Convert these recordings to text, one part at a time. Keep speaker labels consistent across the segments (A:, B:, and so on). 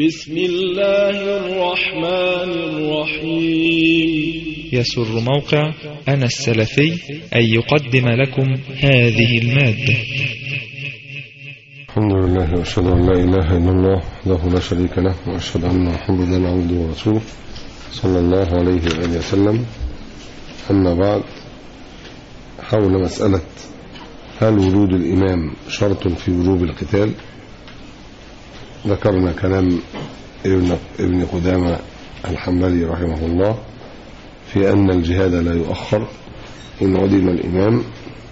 A: بسم الله الرحمن الرحيم.
B: يسر موقع أنا السلفي أن يقدم لكم هذه المادة.
C: الحمد لله وأشهد أن لا إله إلا الله وحده لا شريك له، وأشهد أن محمدا عبده ورسوله صلى الله عليه وآله وسلم. أما بعد، حول مسألة هل وجود الإمام شرط في وجوب القتال، ذكرنا كلام ابن قدامة الحنبلي رحمه الله في أن الجهاد لا يؤخر إن عدم الإمام،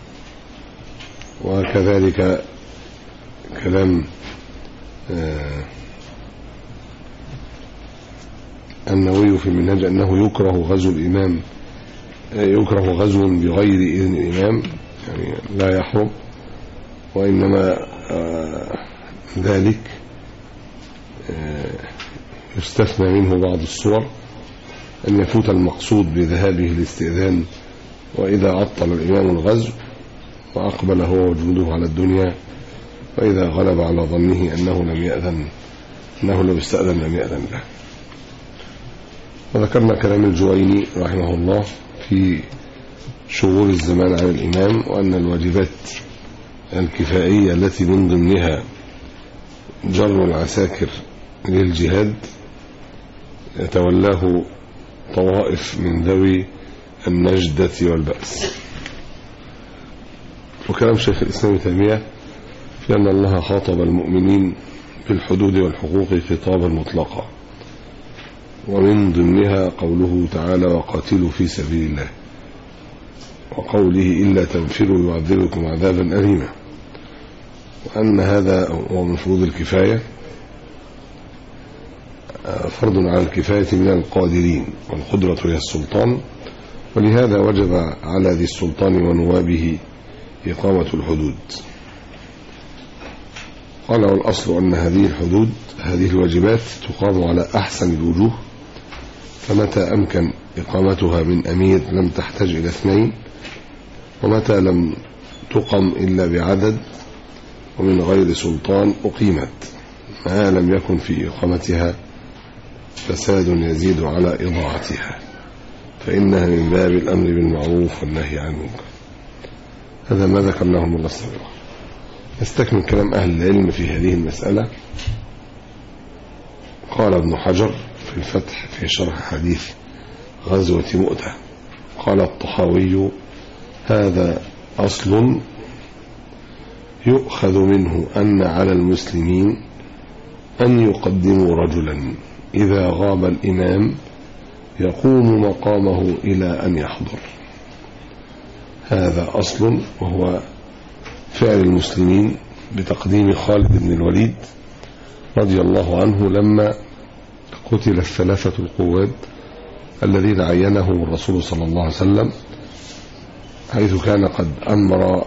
C: وكذلك كلام النووي في المنهج أنه يكره غزو الإمام، يكره غزو بغير إذن الإمام، يعني لا يحرم، وإنما ذلك يستثنى منه بعض الصور، أن يفوت المقصود بذهابه الاستئذان، وإذا عطل الإمام الغزو وأقبل هو وجنوده على الدنيا، وإذا غلب على ظنه أنه لم يأذن، أنه لو استأذن لم يأذن له. وذكرنا كلام الجويني رحمه الله في شغول الزمان عن الإمام، وأن الواجبات الكفائية التي من ضمنها جر العساكر للجهاد يتولاه طوائف من ذوي النجدة والبأس. وكلام شيخ الإسلام تيمية في أن الله خاطب المؤمنين بالحدود والحقوق خطابا مطلقا، ومن ضمنها قوله تعالى وقاتلوا في سبيل الله، وقوله إلا تنفروا يعذبكم عذابا أليما، وأن هذا هو من فروض الكفاية، فرض على الكفاية من القادرين، والقدرة هي السلطان، ولهذا وجب على ذي السلطان ونوابه إقامة الحدود. قال والأصل أن هذه الحدود، هذه الواجبات تقام على أحسن الوجوه، فمتى أمكن إقامتها من أمير لم تحتاج إلى اثنين، ومتى لم تقم إلا بعدد ومن غير سلطان أقيمت، ما لم يكن في إقامتها فساد يزيد على إضاعتها، فإنها من باب الأمر بالمعروف والنهي عن المنكر. هذا ما ذكرناه المرة السابقة. نستكمل كلام أهل العلم في هذه المسألة. قال ابن حجر في الفتح في شرح حديث غزوة مؤتة، قال الطحاوي هذا أصل يؤخذ منه أن على المسلمين أن يقدموا رجلا إذا غاب الإمام يقوم مقامه إلى أن يحضر. هذا أصل، وهو فعل المسلمين بتقديم خالد بن الوليد رضي الله عنه لما قتل الثلاثة القواد الذين عينهم الرسول صلى الله عليه وسلم، حيث كان قد أمر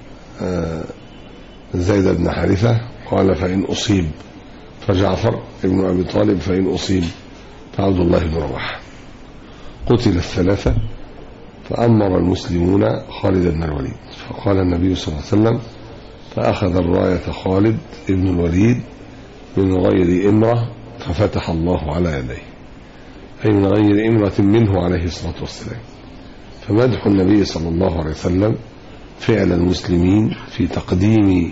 C: زيد بن حارثة، قال فإن أصيب فجعفر ابن أبي طالب، فإن أصيب فعبد الله بن رواحة. قتل الثلاثة، فأمر المسلمون خالد بن الوليد، فقال النبي صلى الله عليه وسلم فأخذ الراية خالد بن الوليد من غير إمرة ففتح الله على يديه، أي من غير إمرة منه عليه الصلاة والسلام. فمدح النبي صلى الله عليه وسلم فعل المسلمين في تقديم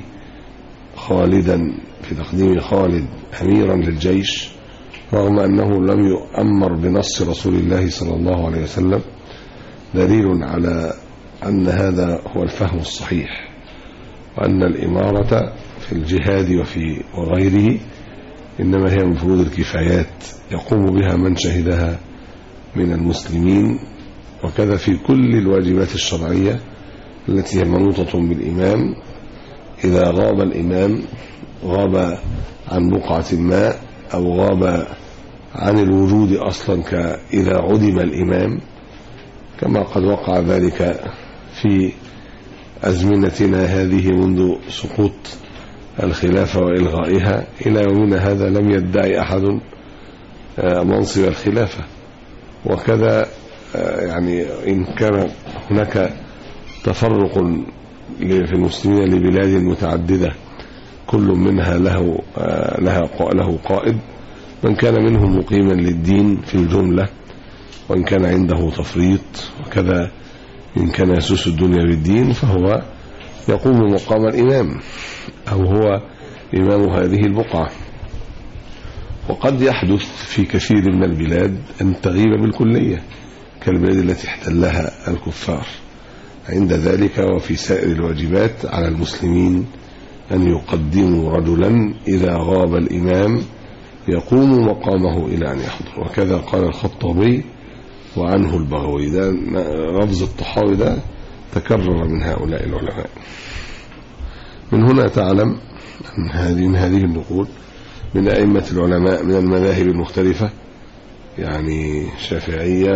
C: خالد أميرا للجيش، رغم أنه لم يؤمر بنص رسول الله صلى الله عليه وسلم، دليل على أن هذا هو الفهم الصحيح، وأن الإمارة في الجهاد وغيره إنما هي من فروض الكفايات يقوم بها من شهدها من المسلمين، وكذا في كل الواجبات الشرعية التي هي منوطة بالإمام. إذا غاب الإمام، غاب عن بقعة ما أو غاب عن الوجود أصلا، إذا عدم الإمام، كما قد وقع ذلك في أزمنتنا هذه منذ سقوط الخلافة وإلغائها إلى يومنا هذا، لم يدعي أحد منصب الخلافة. وكذا يعني إن كان هناك تفرق في المسلمين لبلاد متعددة كل منها له قائد، من كان منهم مقيما للدين في الجملة وإن كان عنده تفريط، وكذا إن كان يسوس الدنيا بالدين فهو يقوم مقام الإمام أو هو إمام هذه البقعة. وقد يحدث في كثير من البلاد أن تغيب بالكلية كالبلاد التي احتلها الكفار. عند ذلك وفي سائر الواجبات على المسلمين أن يقدموا رجلا إذا غاب الإمام يقوم مقامه إلى أن يحضر، وكذا قال الخطابي وعنه البغوي. ده لفظ الطحاوي ده تكرر من هؤلاء العلماء. من هنا تعلم من هذه النقول من أئمة العلماء من المذاهب المختلفة، يعني شافعية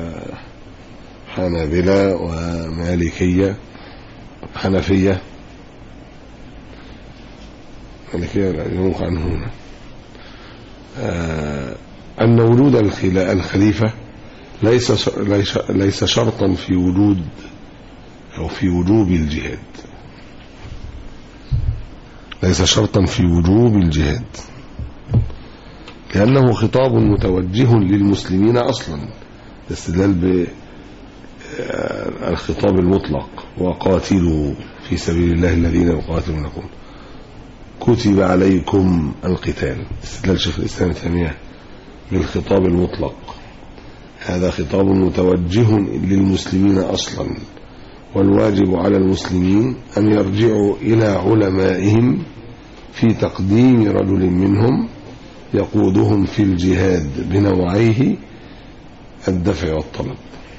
C: وحنابلة ومالكية حنفية مالكية لا ينوق عنه هنا، أن وجود الخليفة ليس شرطا في وجود أو في وجوب الجهاد، ليس شرطا في وجوب الجهاد، لأنه خطاب متوجه للمسلمين أصلا، استدلال بالخطاب المطلق وقاتلوا في سبيل الله الذين يقاتلونكم، كتب عليكم القتال، استدلال شيخ الإسلام تيمية بالخطاب المطلق. هذا خطاب متوجه للمسلمين أصلا، والواجب على المسلمين أن يرجعوا إلى علمائهم في تقديم رجل منهم يقودهم في الجهاد بنوعيه الدفع والطلب،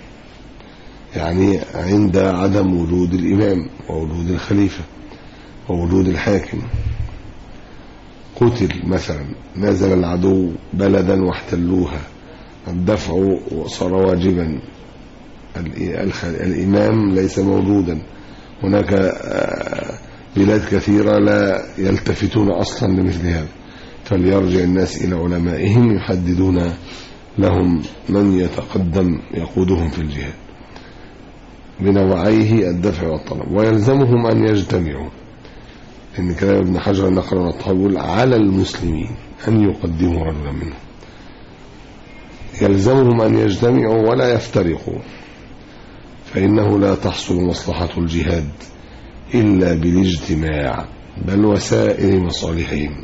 C: يعني عند عدم وجود الإمام ووجود الخليفة ووجود الحاكم. قتل مثلا، نزل العدو بلدا واحتلوها، الدفع صار واجبا، الإمام ليس موجودا، هناك بلاد كثيرة لا يلتفتون أصلا لمثل هذا، فليرجع الناس إلى علمائهم يحددون لهم من يتقدم يقودهم في الجهاد بنوعيه الدفع والطلب. ويلزمهم أن يجتمعوا، إن كلام ابن حجر النقل والطحاوي على المسلمين أن يقدموا رجلا منهم، يلزمهم أن يجتمعوا ولا يفترقوا، فإنه لا تحصل مصلحة الجهاد إلا بالاجتماع بل وسائر مصالحهم.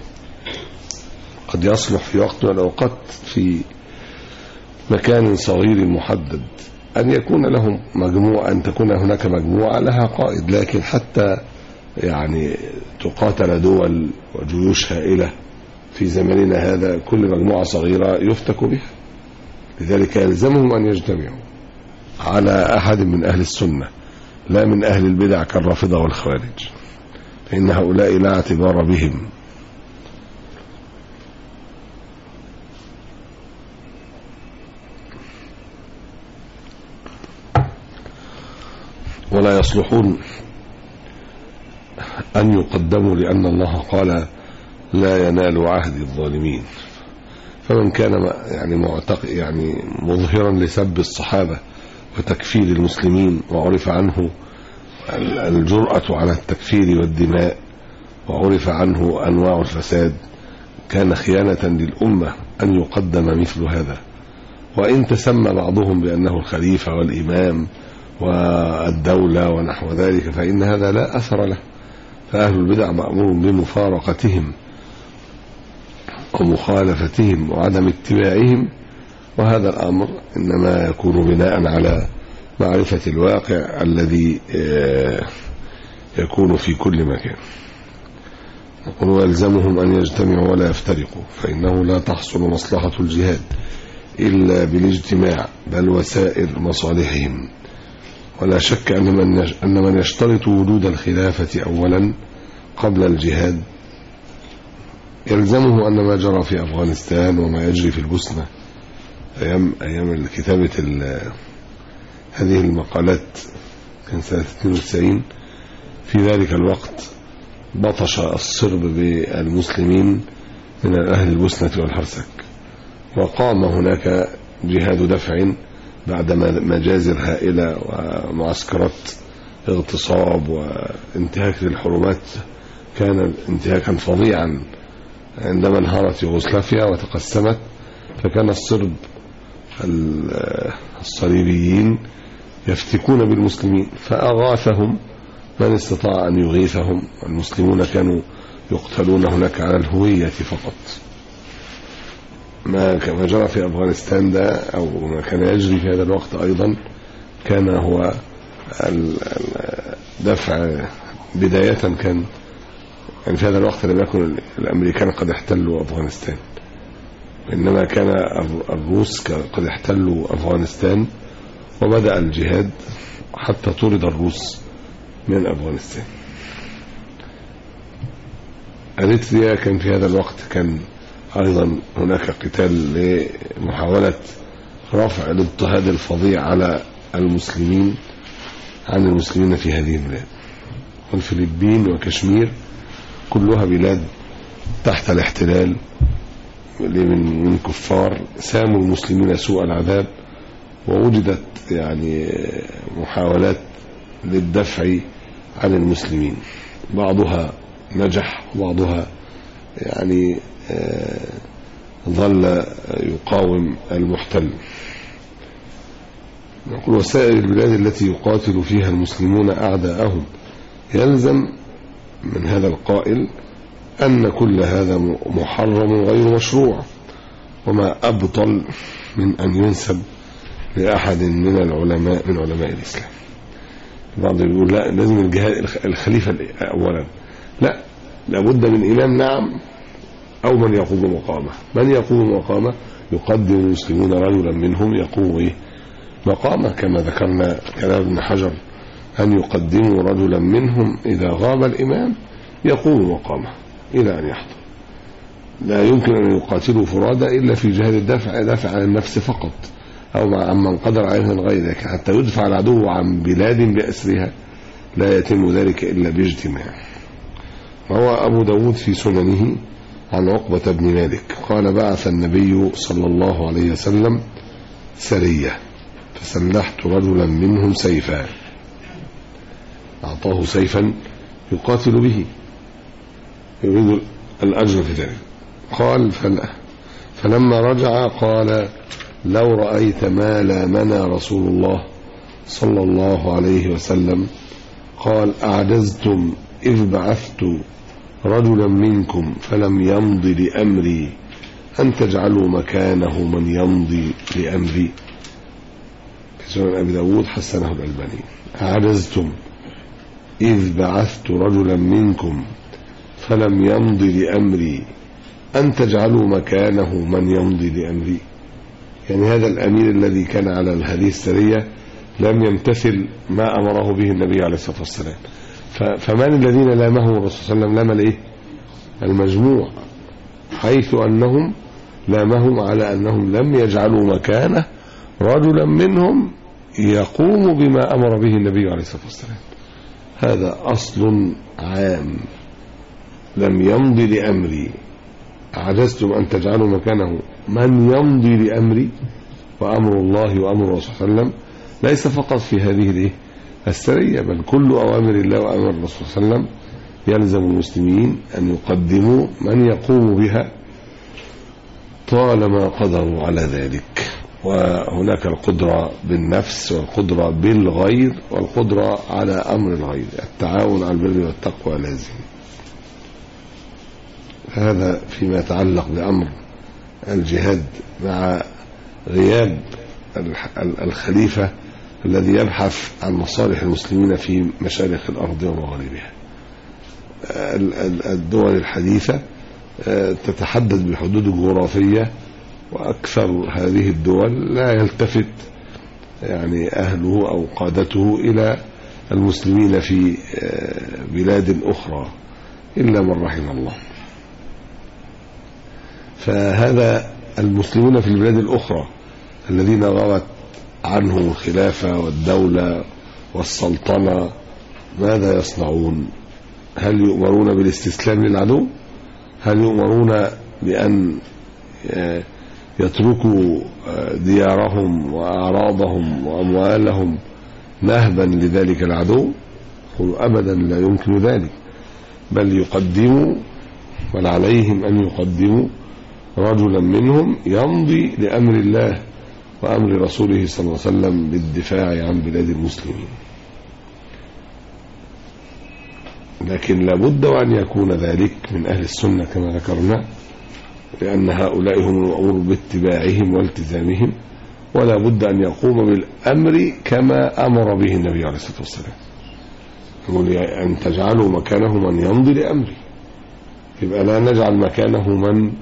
C: قد يصلح في وقت من الأوقات في مكان صغير محدد أن يكون لهم مجموعة، أن تكون هناك مجموعة لها قائد، لكن حتى يعني تقاتل دول وجيوش هائلة في زماننا هذا كل مجموعة صغيرة يفتك بها. لذلك يلزمهم أن يجتمعوا على أحد من أهل السنة لا من أهل البدع كالرافضة والخوارج، فإن هؤلاء لا اعتبار بهم. ولا يصلحون أن يقدموا، لأن الله قال لا ينال عهد الظالمين. فمن كان يعني مظهرا لسب الصحابة وتكفير المسلمين، وعرف عنه الجرأة على التكفير والدماء، وعرف عنه أنواع الفساد، كان خيانة للأمة أن يقدم مثل هذا. وإن تسمى بعضهم بأنه الخليفة والإمام والدولة ونحو ذلك فإن هذا لا أثر له، فأهل البدع مأمور بمفارقتهم ومخالفتهم وعدم اتباعهم، وهذا الأمر إنما يكون بناء على معرفة الواقع الذي يكون في كل مكان. نقول ويلزمهم أن يجتمعوا ولا يفترقوا، فإنه لا تحصل مصلحة الجهاد إلا بالاجتماع بل وسائر مصالحهم. ولا شك أن من يشترط وجود الخلافة أولا قبل الجهاد يلزمه أن ما جرى في أفغانستان وما يجري في البوسنة أيام كتابة هذه المقالات كان سنة 92، في ذلك الوقت بطش الصرب بالمسلمين من أهل البوسنة والهرسك، وقام هناك جهاد دفع بعد مجازر هائلة ومعسكرات اغتصاب وانتهاك للحرمات، كان انتهاكا فظيعا عندما انهارت يوغوسلافيا وتقسمت، فكان الصرب الصليبيين يفتكون بالمسلمين، فأغاثهم من استطاع أن يغيثهم. المسلمون كانوا يقتلون هناك على الهوية فقط. ما جرى في أفغانستان ده أو ما كان يجري في هذا الوقت أيضا كان هو الدفع بداية. كان يعني في هذا الوقت لم يكن الأمريكان قد احتلوا أفغانستان، إنما كان الروس قد احتلوا أفغانستان، وبدأ الجهاد حتى طرد الروس من أفغانستان. أريتريا كان في هذا الوقت كان أيضا هناك قتال لمحاولة رفع الاضطهاد الفظيع على المسلمين عن المسلمين في هذه البلاد. والفلبين وكشمير كلها بلاد تحت الاحتلال من كفار ساموا المسلمين سوء العذاب، ووجدت يعني محاولات للدفع عن المسلمين، بعضها نجح وبعضها يعني ظل يقاوم المحتل. نقول وسائر البلاد التي يقاتل فيها المسلمون أعداءهم، يلزم من هذا القائل أن كل هذا محرم غير مشروع، وما أبطل من أن ينسب لأحد من العلماء من علماء الإسلام. بعض يقول لا لازم الجهاد الخليفة أولا، لا لابد من إمام نعم أو من يقوم مقامه. من يقوم مقامه يقدم المسلمون رجلا منهم يقوم مقامه، كما ذكرنا كلام ابن حجر أن يقدموا رجلا منهم إذا غاب الإمام يقوم مقامه إلى أن يحضر. لا يمكن أن يقاتلوا فرادى إلا في جهاد دافع عن النفس فقط، أو عن من قدر عليها الغير، حتى يدفع العدو عن بلاد بأسرها لا يتم ذلك إلا باجتماع. روى أبو داود في سننه عن عقبة بن مالك قال بعث النبي صلى الله عليه وسلم سرية فسلحت رجلا منهم سيفا، أعطاه سيفا يقاتل به يريد الأجر في ذلك. قال فلما رجع قال لو رأيت ما لامنا رسول الله صلى الله عليه وسلم. قال أعجزتم إذ بعثت رجلا منكم فلم يمضي لأمري أن تجعلوا مكانه من يمضي لأمري. في سنن أبي داود حسنه الألباني. أعجزتم إذ بعثت رجلا منكم فلم يمضي لأمري أن تجعلوا مكانه من يمضي لأمري. يعني هذا الأمير الذي كان على هذه السرية لم يمتثل ما أمره به النبي عليه الصلاة والسلام. فمن الذين لامهم الرسول صلى الله عليه وسلم؟ لام الايه؟ المجموع، حيث أنهم لامهم على أنهم لم يجعلوا مكانه رجلا منهم يقوم بما أمر به النبي عليه الصلاة والسلام. هذا أصل عام. لم يمضي لأمري، عجزتم أن تجعلوا مكانه من يمضي لأمري. وأمر الله وأمر الرسول صلى الله عليه وسلم ليس فقط في هذه السرية، بل كل أوامر الله وأمر الرسول صلى الله عليه وسلم يلزم المسلمين أن يقدموا من يقوم بها طالما قدروا على ذلك. وهناك القدرة بالنفس والقدرة بالغير والقدرة على أمر الغير. التعاون على البر والتقوى لازم. هذا فيما يتعلق بأمر الجهاد مع غياب الخليفة الذي يبحث عن مصالح المسلمين في مشارق الأرض ومغاربها. الدول الحديثة تتحدد بحدود جغرافية، وأكثر هذه الدول لا يلتفت يعني أهله أو قادته إلى المسلمين في بلاد أخرى إلا من رحم الله. فهذا المسلمون في البلاد الأخرى الذين غابت عنهم الخلافة والدولة والسلطنة ماذا يصنعون؟ هل يؤمرون بالاستسلام للعدو؟ هل يؤمرون بأن يتركوا ديارهم وأعراضهم وأموالهم نهبا لذلك العدو؟ قلوا أبدا لا يمكن ذلك، بل يقدموا بل عليهم أن يقدموا رجلا منهم يمضي لأمر الله وأمر رسوله صلى الله عليه وسلم بالدفاع عن بلاد المسلمين. لكن لابد وأن يكون ذلك من أهل السنة كما ذكرنا، لأن هؤلاء هم المأمور باتباعهم والتزامهم، ولا بد أن يقوم بالأمر كما أمر به النبي عليه الصلاة والسلام، يقول أن تجعلوا مكانه من يمضي لأمري، يبقى لا نجعل مكانه من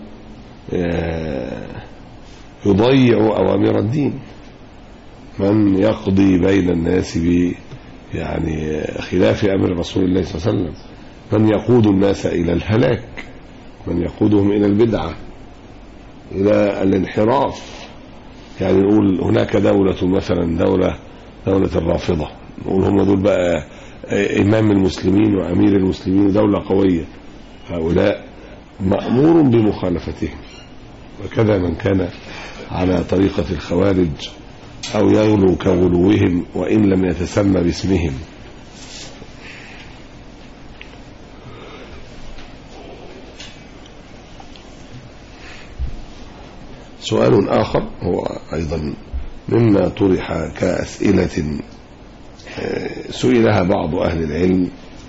C: يضيع أوامر الدين، من يقضي بين الناس يعني خلاف أمر رسول الله صلى الله عليه وسلم، من يقود الناس إلى الهلاك، من يقودهم إلى البدعة، إلى الانحراف. يعني نقول هناك دولة مثلا دولة الرافضة، نقول هم دول بقى إمام المسلمين وأمير المسلمين ودولة قوية، هؤلاء مأمور بمخالفتهم. وكذا من كان على طريقة الخوارج أو يغلو كغلوهم وإن لم يتسمى باسمهم. سؤال آخر هو أيضا مما طرح كأسئلة سئلها بعض أهل العلم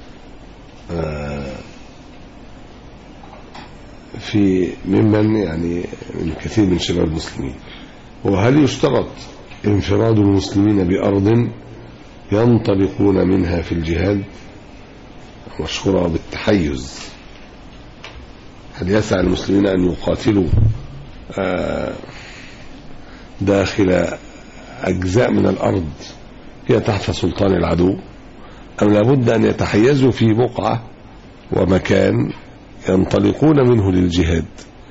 C: في ممن يعني من كثير من شباب المسلمين، وهل يشترط انفراد المسلمين بأرض ينطلقون منها في الجهاد مشهورة بالتحيز؟ هل يسعى المسلمين أن يقاتلوا داخل أجزاء من الأرض هي تحت سلطان العدو، أم لابد أن يتحيزوا في بقعة ومكان ينطلقون منه للجهاد؟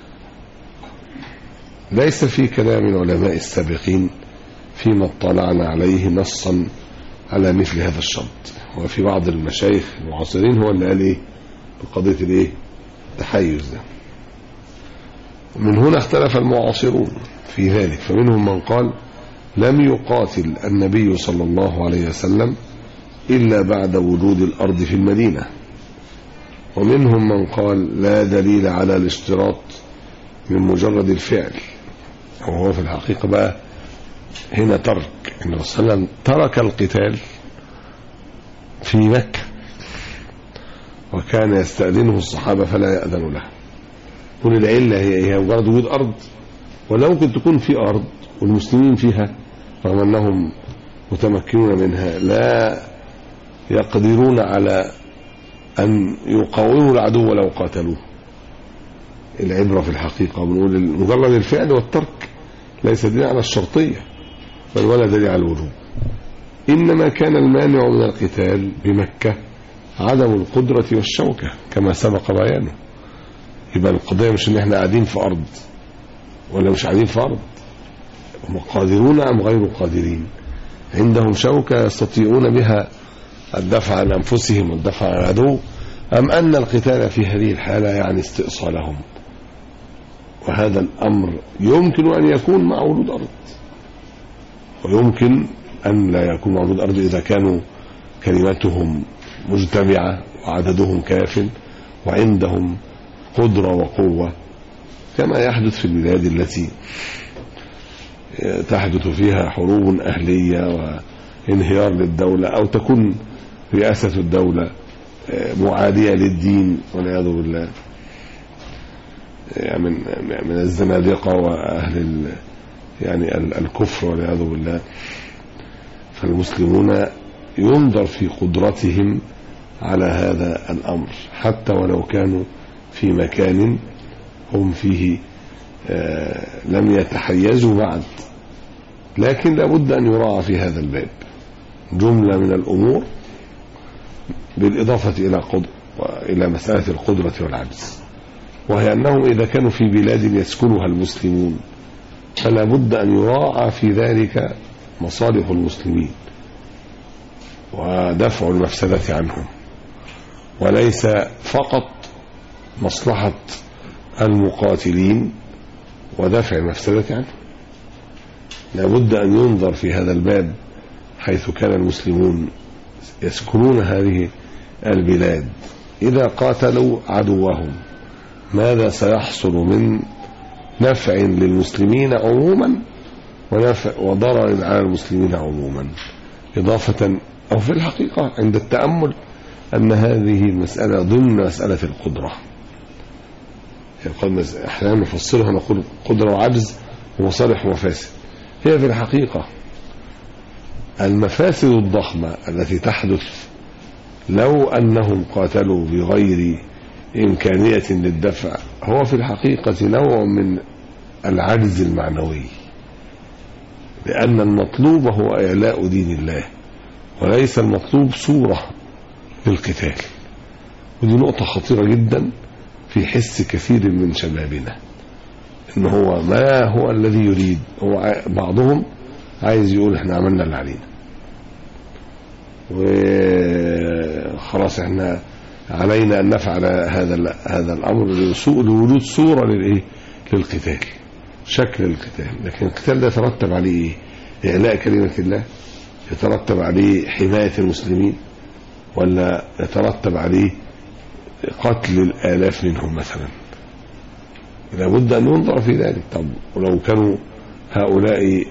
C: ليس في كلام العلماء السابقين فيما اطلعنا عليه نصا على مثل هذا الشرط، وفي بعض المشايخ المعاصرين هو اللي قال ايه بقضية الايه التحيز ده. من هنا اختلف المعاصرون في ذلك، فمنهم من قال لم يقاتل النبي صلى الله عليه وسلم إلا بعد وجود الأرض في المدينة، ومنهم من قال لا دليل على الاشتراط من مجرد الفعل، وهو في الحقيقة بقى هنا ترك النبي صلى الله عليه وسلم ترك القتال في مكة وكان يستأذنه الصحابة فلا يأذن له. كل العلة هي مجرد وجود أرض، ولو كنت تكون في أرض والمسلمين فيها رغم أنهم متمكنون منها لا يقدرون على أن يقاوموا العدو ولو قاتلوه. العبرة في الحقيقة بنقول مجرد الفعل والترك ليس دليل على الشرطية بل ولا دليل على الوجوب، إنما كان المانع من القتال بمكة عدم القدرة والشوكة كما سبق بيانه. يبقى القضية مش ان احنا قاعدين في أرض ولا مش قاعدين في أرض، هم قادرون أم غير قادرين، عندهم شوكة يستطيعون بها الدفع عن أنفسهم والدفع عن العدو، أم أن القتال في هذه الحالة يعني استئصالهم. وهذا الأمر يمكن أن يكون مع وجود أرض، ويمكن أن لا يكون مع وجود أرض إذا كانوا كلمتهم مجتمعة وعددهم كاف وعندهم قدرة وقوة، كما يحدث في البلاد التي تحدث فيها حروب أهلية وانهيار للدولة، أو تكون رئاسة الدولة معادية للدين والعياذ بالله، يعني من الزنادقة وأهل يعني الكفر والعياذ بالله. فالمسلمون ينظر في قدرتهم على هذا الأمر حتى ولو كانوا في مكان هم فيه لم يتحيزوا بعد، لكن لابد أن يراعى في هذا الباب جملة من الأمور بالإضافة إلى مسألة القدرة والعجز، وهي أنهم إذا كانوا في بلاد يسكنها المسلمون فلا بد أن يراعى في ذلك مصالح المسلمين ودفع المفسدة عنهم، وليس فقط مصلحة المقاتلين ودفع المفسدة عنهم. لا بد أن ينظر في هذا الباب حيث كان المسلمون يسكنون هذه البلاد، إذا قاتلوا عدوهم ماذا سيحصل من نفع للمسلمين عموما وضرر على المسلمين عموما، إضافة أو في الحقيقة عند التأمل أن هذه المسألة ضمن مسألة القدرة. أحيانا نفسرها نقول قدرة وعجز ومصالح ومفاسد. هي في الحقيقة المفاسد الضخمة التي تحدث لو أنهم قاتلوا بغير إمكانية للدفع هو في الحقيقة نوع من العجز المعنوي، لأن المطلوب هو إعلاء دين الله وليس المطلوب صورة للقتال. ودي نقطة خطيرة جدا في حس كثير من شبابنا، إن هو ما هو الذي يريد، هو بعضهم عايز يقول احنا عملنا اللي علينا وخلاص احنا علينا أن نفعل هذا الأمر لوجود صورة للقتال، شكل القتال. لكن القتال ده يترتب عليه ايه؟ إعلاء كلمة الله؟ يترتب عليه حماية المسلمين؟ ولا يترتب عليه قتل الآلاف منهم مثلا؟ لابد أن ينظر في ذلك. طب ولو كانوا هؤلاء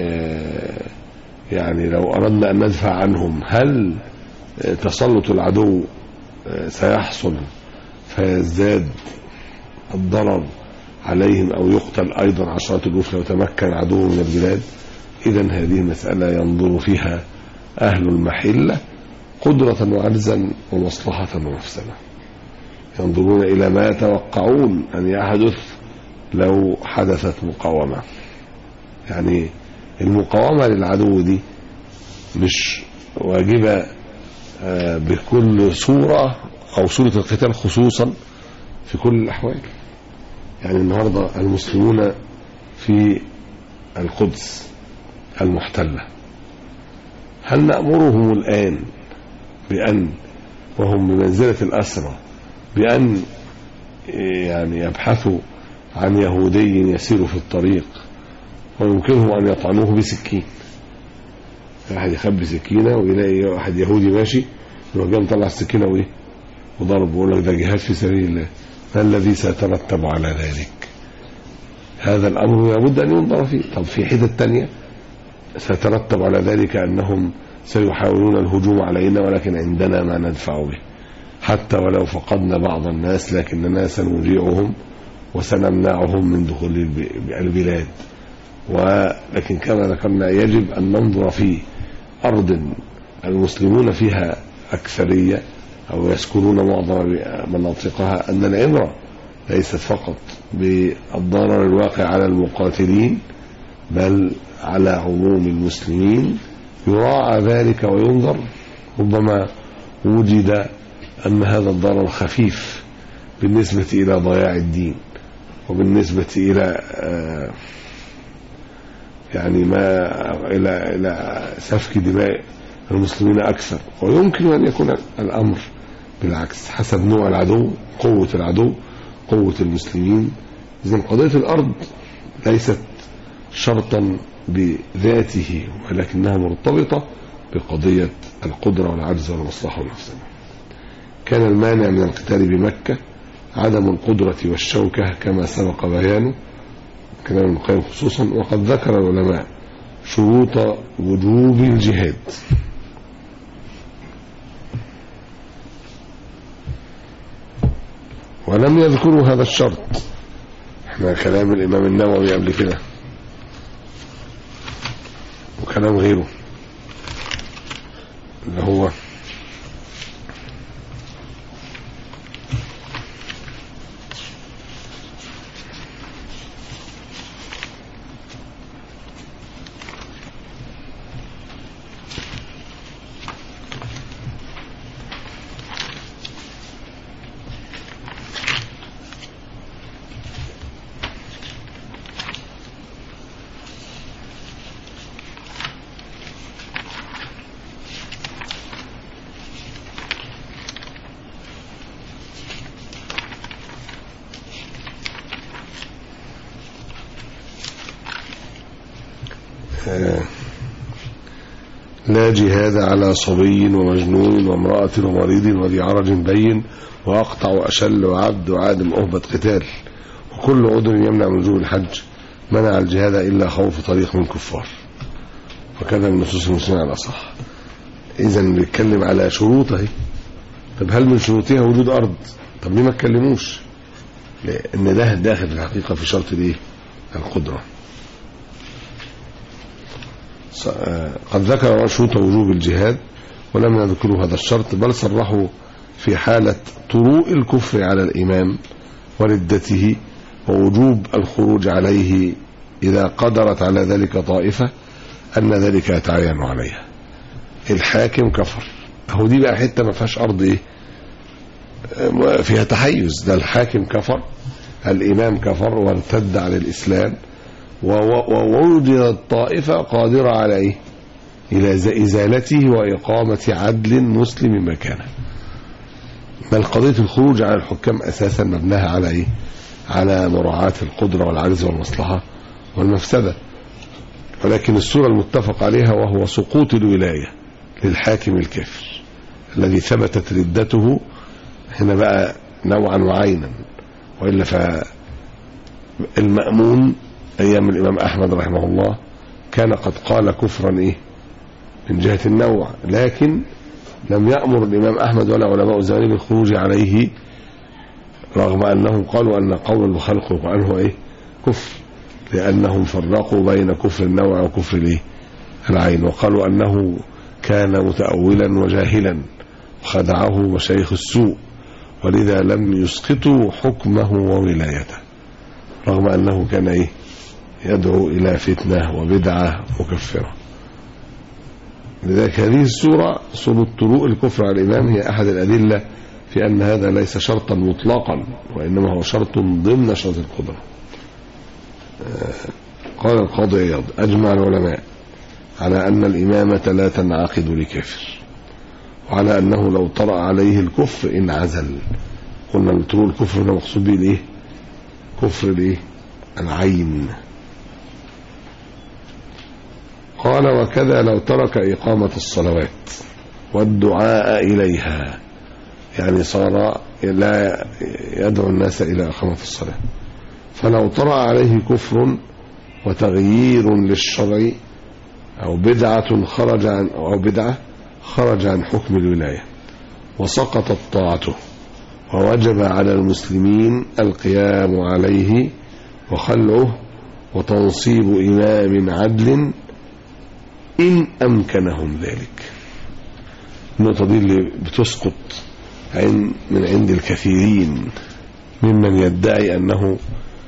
C: يعني لو أردنا أن ندفع عنهم، هل تسلط العدو سيحصل فيزداد الضرر عليهم أو يقتل أيضا عشرات الألوف لو تمكن عدو من البلاد؟ إذن هذه مسألة ينظر فيها أهل المحلة قدرة وعجزا ومصلحة ومفسدة، ينظرون إلى ما يتوقعون أن يحدث لو حدثت مقاومة. يعني المقاومة للعدو دي مش واجبة بكل صورة أو صورة القتال خصوصا في كل الأحوال. يعني النهاردة المسلمون في القدس المحتلة، هل نأمرهم الآن بأن وهم بمنزلة الأسرى بأن يعني يبحثوا عن يهودي يسير في الطريق ويمكنهم أن يطعنوه بسكين؟ واحد يخبي سكينة ويلاقي واحد يهودي ماشي يروح جاي مطلع السكينة وضرب ويقول لك ده جهاد في سبيل الله. ما الذي سيترتب على ذلك؟ هذا الأمر لابد أن ينظر فيه. طب في حتة تانية سيترتب على ذلك أنهم سيحاولون الهجوم علينا ولكن عندنا ما ندفع به، حتى ولو فقدنا بعض الناس لكننا سنريعهم وسنمنعهم من دخول البلاد. ولكن كما ذكرنا يجب أن ننظر في أرض المسلمون فيها أكثرية أو يسكنون معظم مناطقها أن العبرة ليست فقط بالضرر الواقع على المقاتلين بل على عموم المسلمين، يراعى ذلك وينظر. ربما وجد أن هذا الضرر خفيف بالنسبة إلى ضياع الدين وبالنسبة إلى يعني ما إلى سفك دماء المسلمين أكثر، ويمكن أن يكون الأمر بالعكس حسب نوع العدو، قوة العدو، قوة المسلمين. إذن قضية الأرض ليست شرطا بذاته ولكنها مرتبطة بقضية القدرة والعجز والمصلحة والمفسدة. كان المانع من القتال بمكة عدم القدرة والشوكة كما سبق بيانه كلام ابن القيم خصوصا. وقد ذكر العلماء شروط وجوب الجهاد. ولم يذكروا هذا الشرط. احنا كلام الإمام النووي قبل كده وكلام غيره اللي هو لا جهاد على صبي ومجنون وامرأة ومريض وذي عرج بين وأقطع وأشل وعبد وعادم أهبة قتال وكل عذر يمنع من وجوب الحج منع الجهاد إلا خوف طريق من كفار. وكذا من نصوص المسلمين على الأصح. إذن بيتكلم على شروطه. طب هل من شروطها وجود أرض؟ طب ليه ما تكلموش؟ لأن ده داخل في الحقيقة في شرط الايه؟ القدرة. قد ذكر شروط وجوب الجهاد ولم يذكروا هذا الشرط، بل صرحوا في حالة طروء الكفر على الإمام وردته ووجوب الخروج عليه إذا قدرت على ذلك طائفة أن ذلك يتعين عليها. الحاكم كفر، أهو دي بقى حتة ما فيهاش أرض إيه فيها تحيز. ده الحاكم كفر، الإمام كفر وارتد على الإسلام، ووجدت طائفة قادرة على إيه؟ إلى إزالته وإقامة عدل مسلم مكانه. بل قضية الخروج على الحكام أساسا مبناها على إيه؟ على مراعاة القدرة والعجز والمصلحة والمفسدة. ولكن الصورة المتفق عليها وهو سقوط الولاية للحاكم الكافر الذي ثبتت ردته هنا بقى نوعا وعينا. وإلا فالمأمون أيام الإمام أحمد رحمه الله كان قد قال كفرا إيه من جهة النوع، لكن لم يأمر الإمام أحمد ولا علماء زمانه بالخروج عليه، رغم أنهم قالوا أن قول الخلق وأنه إيه كفر، لأنهم فرقوا بين كفر النوع وكفر الإيه العين، وقالوا أنه كان متأولا وجاهلا وخدعه مشايخ السوء، ولذا لم يسقطوا حكمه وولايته، رغم أنه كان إيه يدعو إلى فتنة وبدعة مكفرة. لذلك هذه السورة سورة طروء الكفر على الإمام هي أحد الأدلة في أن هذا ليس شرطا مطلقا، وإنما هو شرط ضمن شرط القدرة. قال القاضي عياض: أجمع العلماء على أن الإمامة لا تنعقد لكافر، وعلى أنه لو طرأ عليه الكفر انعزل. قلنا طروء الكفر هنا مقصود به الإيه؟ كفر الإيه؟ العين. قال: وكذا لو ترك إقامة الصلوات والدعاء إليها، يعني صار لا يدعو الناس إلى إقامة الصلاة، فلو طرأ عليه كفر وتغيير للشرع أو بدعة خرج عن حكم الولاية وسقطت طاعته، ووجب على المسلمين القيام عليه وخلعه وتنصيب إمام عدل إن أمكنهم ذلك. النقطة دي اللي بتسقط من عند الكثيرين ممن يدعي أنه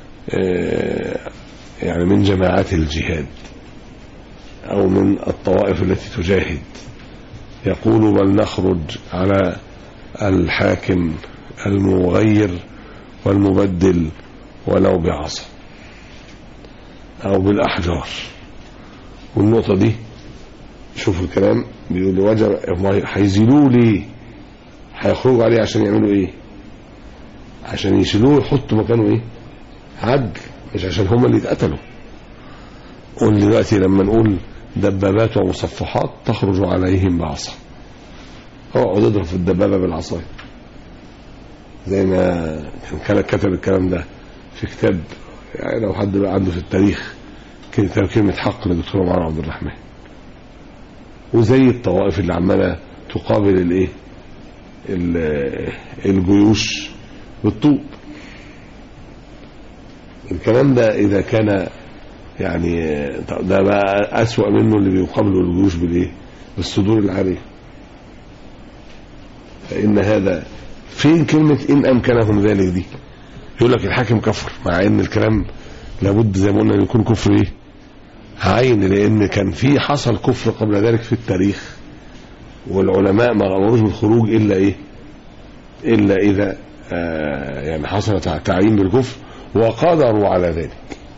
C: يعني من جماعات الجهاد أو من الطوائف التي تجاهد، يقول: بل نخرج على الحاكم المغير والمبدل ولو بعصا أو بالأحجار. والنقطة دي شوفوا الكلام بيقول: وجب هيزيلوه ليه؟ هيخرجوا عليه عشان يعملوا ايه؟ عشان يشيلوه يحطوا مكانه ايه؟ عدل، مش عشان هم اللي اتقتلوا. قول دلوقتي لما نقول دبابات ومصفحات تخرج عليهم بعصا، اقعد اضرب في الدبابة بالعصاية، زي ما كان كتب الكلام ده في كتاب، يعني لو حد بقى عنده في التاريخ كلمة حق لدكتور عمر عبد الرحمن. وزي الطوائف اللي عمالة تقابل الايه الجيوش بالطوب. الكلام ده اذا كان يعني ده بقى اسوأ منه اللي بيقابلوا الجيوش بالايه بالصدور العارية. فإن هذا فين كلمة إن أمكنهم ذلك دي؟ يقول لك الحاكم كفر، مع ان الكلام لابد زي ما قلنا ان يكون كفر ايه عين، لان كان في حصل كفر قبل ذلك في التاريخ، والعلماء ما امروش بالخروج الا ايه الا اذا يعني حصل تعيين بالكفر وقدروا على ذلك.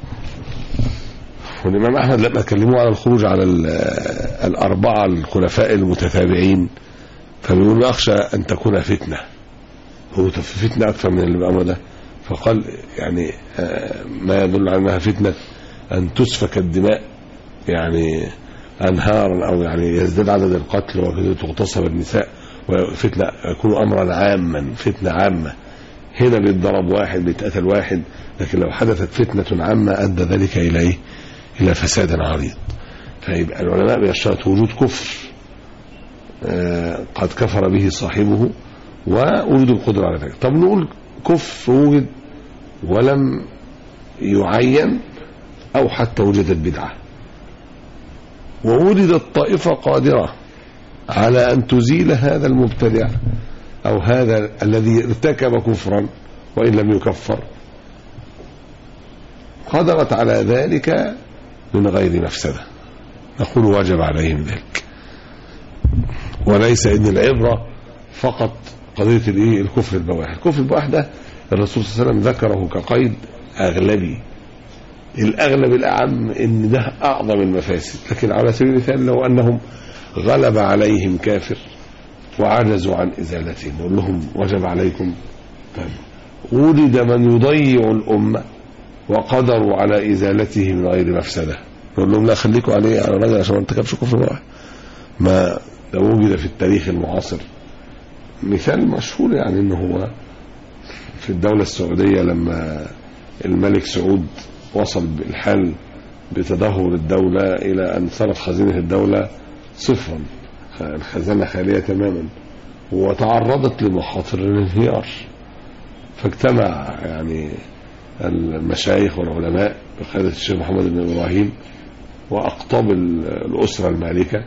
C: والامام احمد لما كلموه على الخروج على الاربعه الخلفاء المتتابعين فبيقول: اخشى ان تكون فتنه، هو فتنه اكثر من اللي بامر ده. فقال يعني ما يدل على انها فتنه ان تسفك الدماء، يعني أنهارا أو يعني يزداد عدد القتل وتغتصب النساء وفتنة يكون أمرا عاما، فتنة عامة. هنا بيتضرب واحد بيتقتل واحد، لكن لو حدثت فتنة عامة أدى ذلك إلى إيه؟ إلى فساد عريض. فيبقى العلماء بيشترطوا وجود كفر قد كفر به صاحبه ووجود القدرة على ذلك. طب نقول كفر وجد ولم يعين أو حتى وجدت بدعة ووجدت طائفة قادرة على أن تزيل هذا المبتدع أو هذا الذي ارتكب كفرا وإن لم يكفر، قدرت على ذلك من غير مفسدة، نقول واجب عليهم ذلك. وليس إن العبرة فقط قضية الكفر البواح. الكفر البواح ده الرسول صلى الله عليه وسلم ذكره كقيد أغلبي، الأغلب الأعم إن ده أعظم المفاسد. لكن على سبيل المثال لو أنهم غلب عليهم كافر وعجزوا عن إزالته نقول لهم وجب عليكم. ولد من يضيع الأمة وقدروا على إزالته من غير مفسدة نقول لهم لا خليكم عليه على رجل عشان ما ارتكبش كفر بواح. ما لو وجد في التاريخ المعاصر مثال مشهور يعني انه هو في الدولة السعودية لما الملك سعود وصل بالحال بتدهور الدولة إلى أن صارت خزينة الدولة صفرا، الخزانة خالية تماما وتعرضت لمخاطر الانهيار. فاجتمع يعني المشايخ والعلماء بقيادة الشيخ محمد بن إبراهيم وأقطاب الأسرة المالكة،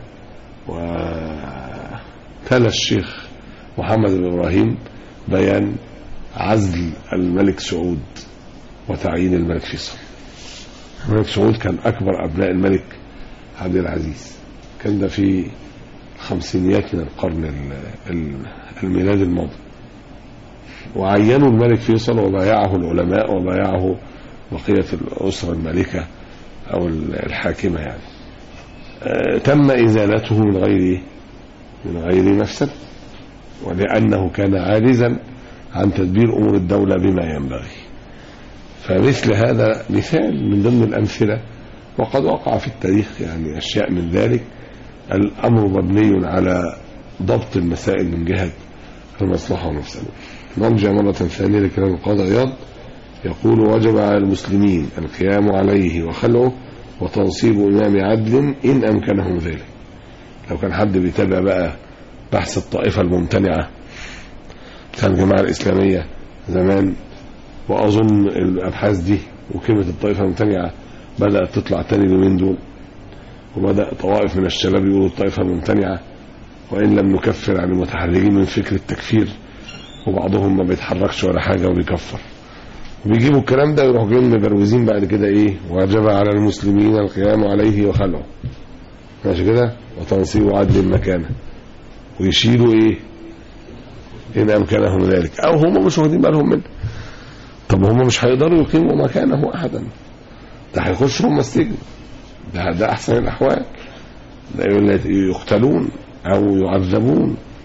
C: وتلا الشيخ محمد بن إبراهيم بيان عزل الملك سعود وتعيين الملك فيصل. الملك سعود كان أكبر أبناء الملك عبد العزيز، كان ده في الخمسينيات من القرن الميلادي الماضي، وعينوا الملك فيصل وبايعه العلماء وبايعه بقية الأسرة المالكة أو الحاكمة يعني. تم إزالته من غير مفسد، ولأنه كان عاجزا عن تدبير أمور الدولة بما ينبغي. فمثل هذا مثال من ضمن الأمثلة، وقد وقع في التاريخ يعني أشياء من ذلك. الأمر مبني على ضبط المسائل من جهة المصلحة والمفسدة. نرجع مرة ثانية لكلام القاضي عياض يقول وجب على المسلمين القيام عليه وخلعه وتنصيب إمام عدل إن أمكنهم ذلك. لو كان حد بيتابع بقى بحث الطائفة الممتنعة كان الجماعة الإسلامية زمان، وأظن الأبحاث دي وكلمة الطائفة الممتنعة بدأت تطلع تاني اليومين دول، وبدأ طوائف من الشباب يقولوا الطائفة الممتنعة وإن لم نكفر عن المتحرجين من فكر التكفير، وبعضهم ما بيتحركش ولا حاجة وبيكفر، وبيجيبوا الكلام ده ويروحوا جايين مبروزين بعد كده وجب على المسلمين القيام عليه وخلعه، ماشي كده، وتنصيب عدل مكانه، ويشيلوا إن أمكنهم ذلك، أو هم مش واخدين بالهم منه. طب هم مش هيقدروا يقيموا مكانه أحدا، ده هيخشوا هم السجن، ده أحسن الأحوال، ده يقتلون أو يعذبون